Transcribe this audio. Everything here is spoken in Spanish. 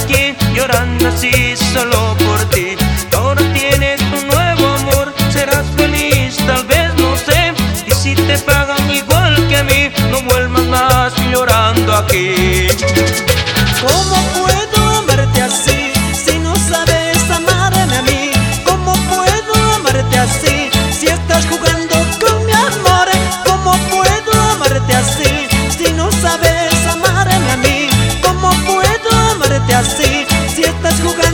aquí llorando así solo por ti. Ahora tienes un nuevo amor, serás feliz, tal vez, no sé. Y si te pagan igual que a mí, no vuelvas más llorando aquí. ¿Cómo puedo amarte así si no sabes amarme a mí? ¿Cómo puedo amarte así si estás jugando con mi amor? ¿Cómo puedo amarte así si no sabes amarme a mí? ¿Cómo puedo amarte así si estás jugando